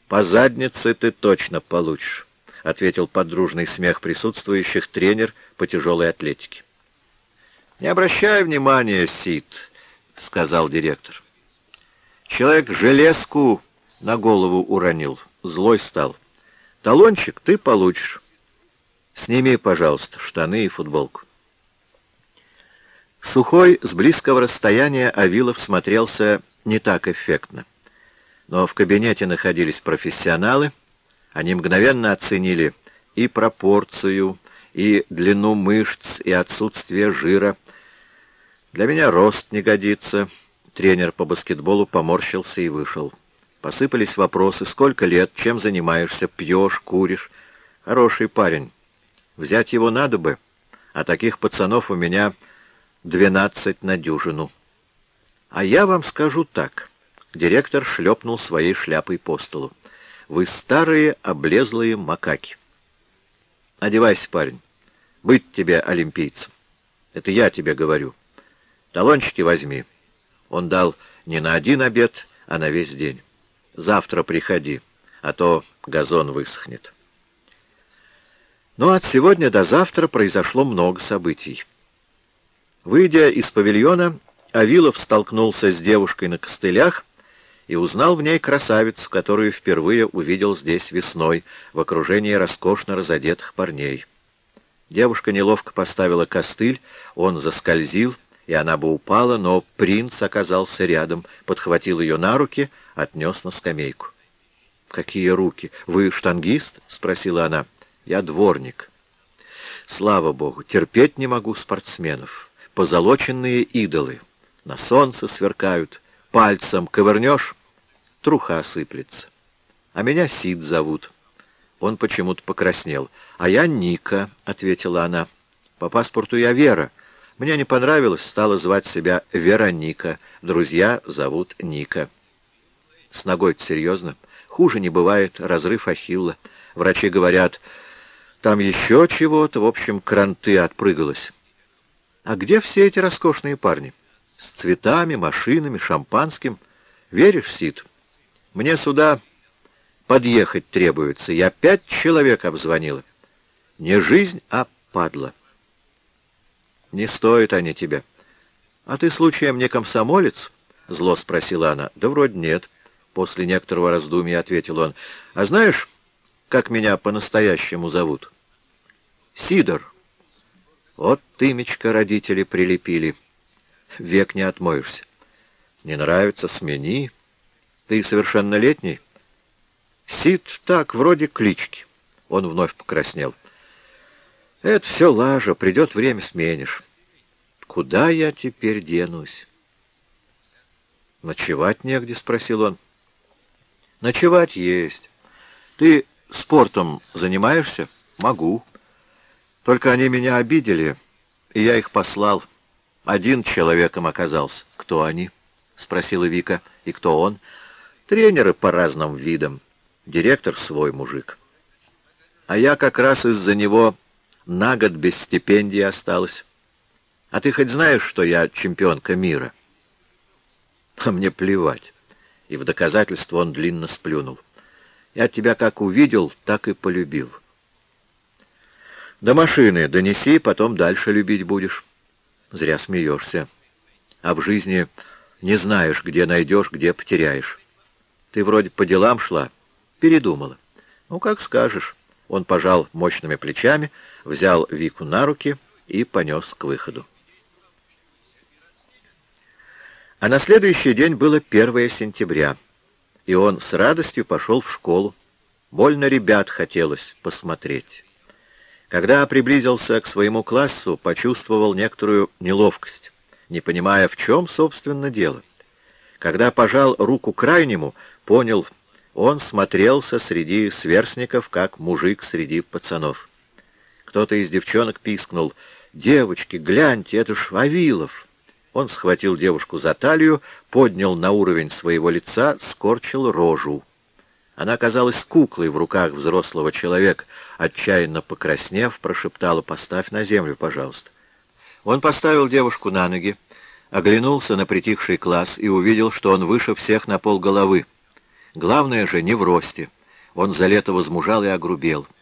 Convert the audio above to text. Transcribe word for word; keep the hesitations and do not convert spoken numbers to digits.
«По заднице ты точно получишь», — ответил под дружный смех присутствующих тренер по тяжелой атлетике. «Не обращай внимания, Сид», — сказал директор. «Человек железку на голову уронил, злой стал. Талончик ты получишь. Сними, пожалуйста, штаны и футболку». Сухой, с близкого расстояния Авилов смотрелся не так эффектно. Но в кабинете находились профессионалы, они мгновенно оценили и пропорцию, и длину мышц, и отсутствие жира. «Для меня рост не годится». Тренер по баскетболу поморщился и вышел. Посыпались вопросы: сколько лет, чем занимаешься, пьешь, куришь. Хороший парень. Взять его надо бы, а таких пацанов у меня двенадцать на дюжину. А я вам скажу так. Директор шлепнул своей шляпой по столу. Вы старые облезлые макаки. Одевайся, парень. Быть тебе олимпийцем. Это я тебе говорю. Талончики возьми. Он дал не на один обед, а на весь день. Завтра приходи, а то газон высохнет. Но от сегодня до завтра произошло много событий. Выйдя из павильона, Авилов столкнулся с девушкой на костылях и узнал в ней красавицу, которую впервые увидел здесь весной, в окружении роскошно разодетых парней. Девушка неловко поставила костыль, он заскользил, и она бы упала, но принц оказался рядом, подхватил ее на руки, отнес на скамейку. «Какие руки? Вы штангист?» — спросила она. «Я дворник». «Слава богу, терпеть не могу спортсменов. Позолоченные идолы. На солнце сверкают. Пальцем ковырнешь — труха осыплется. А меня Сид зовут». Он почему-то покраснел. «А я Ника», — ответила она. «По паспорту я Вера. Мне не понравилось, стала звать себя Вероника. Друзья зовут Ника». «С ногой-то серьезно? Хуже не бывает, разрыв ахилла. Врачи говорят, там еще чего-то, в общем, кранты отпрыгалось». «А где все эти роскошные парни? С цветами, машинами, шампанским? Веришь, Сид? Мне сюда подъехать требуется. Я пять человек обзвонила. Не жизнь, а падла». «Не стоят они тебя». «А ты, случаем, не комсомолец?» — зло спросила она. «Да вроде нет». После некоторого раздумья ответил он. «А знаешь, как меня по-настоящему зовут?» «Сидор». Вот имечко родители прилепили. Век не отмоешься. «Не нравится, смени. Ты совершеннолетний?» «Сид так, вроде клички». Он вновь покраснел. «Это все лажа, придет время, сменишь». «Куда я теперь денусь?» «Ночевать негде?» — спросил он. «Ночевать есть. Ты спортом занимаешься?» «Могу. Только они меня обидели, и я их послал. Один человеком оказался». «Кто они?» — спросила Вика. «И кто он?» «Тренеры по разным видам. Директор свой мужик. А я как раз из-за него на год без стипендии осталась. А ты хоть знаешь, что я чемпионка мира?» «А мне плевать». И в доказательство он длинно сплюнул. «Я тебя как увидел, так и полюбил». «До машины донеси, потом дальше любить будешь». «Зря смеешься. А в жизни не знаешь, где найдешь, где потеряешь. Ты вроде по делам шла, передумала». «Ну, как скажешь». Он пожал мощными плечами, взял Вику на руки и понес к выходу. А на следующий день было первое сентября, и он с радостью пошел в школу. Больно ребят хотелось посмотреть. Когда приблизился к своему классу, почувствовал некоторую неловкость, не понимая, в чем, собственно, дело. Когда пожал руку крайнему, понял, он смотрелся среди сверстников, как мужик среди пацанов. Кто-то из девчонок пискнул: «Девочки, гляньте, это ж Авилов!» Он схватил девушку за талию, поднял на уровень своего лица, скорчил рожу. Она казалась куклой в руках взрослого человека, отчаянно покраснев, прошептала: «Поставь на землю, пожалуйста». Он поставил девушку на ноги, оглянулся на притихший класс и увидел, что он выше всех на полголовы. Главное же не в росте, Он за лето возмужал и огрубел.